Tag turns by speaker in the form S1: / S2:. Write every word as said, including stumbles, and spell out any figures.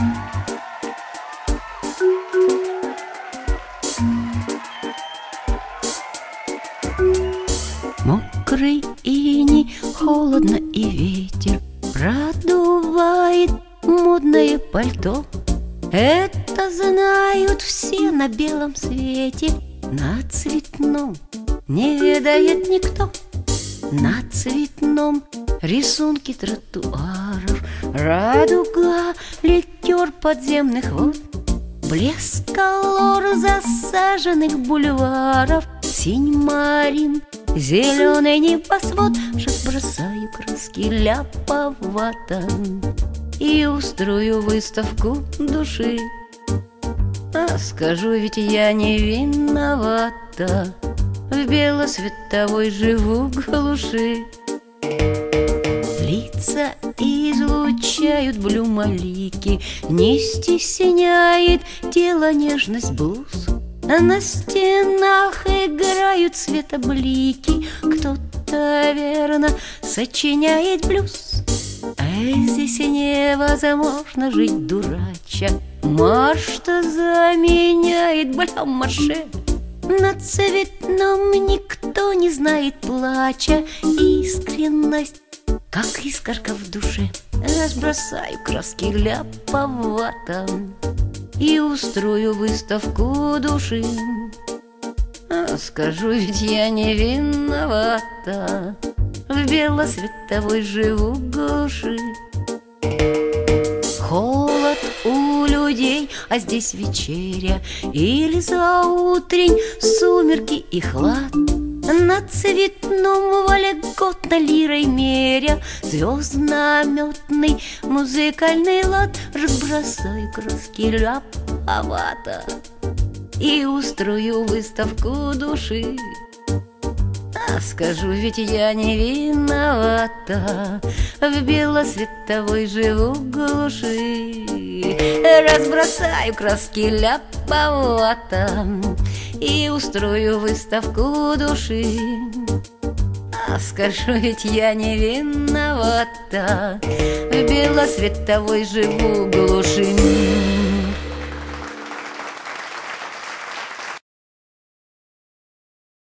S1: Мокрый иней, холодно и ветер продувает модное пальто. Это знают все на белом свете, на цветном не ведает никто. На цветном рисунки тротуаров, радуга, ликер подземных вод, блеск колор засаженных бульваров, синь марин, зеленый небосвод. Шаг бросаю краски ляповато и устрою выставку души. А скажу, ведь я не виновата, в белосветовой живу глуши. Лица излучают блюмолики, не стесняет тело нежность блуз. На стенах играют светоблики, кто-то, верно, сочиняет блюз. А здесь невозможно жить дурача, Марш-то заменяет бальмаше. На цветном никто не знает плача, искренность, как искорка в душе. Разбросаю краски ляповато и устрою выставку души. А скажу, ведь я не виновата, в белосветовой живу глуши. Холод у людей, а здесь вечеря, или заутрень, сумерки и хлад. На цветном вольготно лирой меря звездно-наметный музыкальный лад. Разбросаю краски ляповато и устрою выставку души. А скажу, ведь я не виновата, в белосветовой живу глуши. Разбросаю краски ляповато и устрою выставку души. А скажу, ведь я не виновата, в белосветовой живу глуши.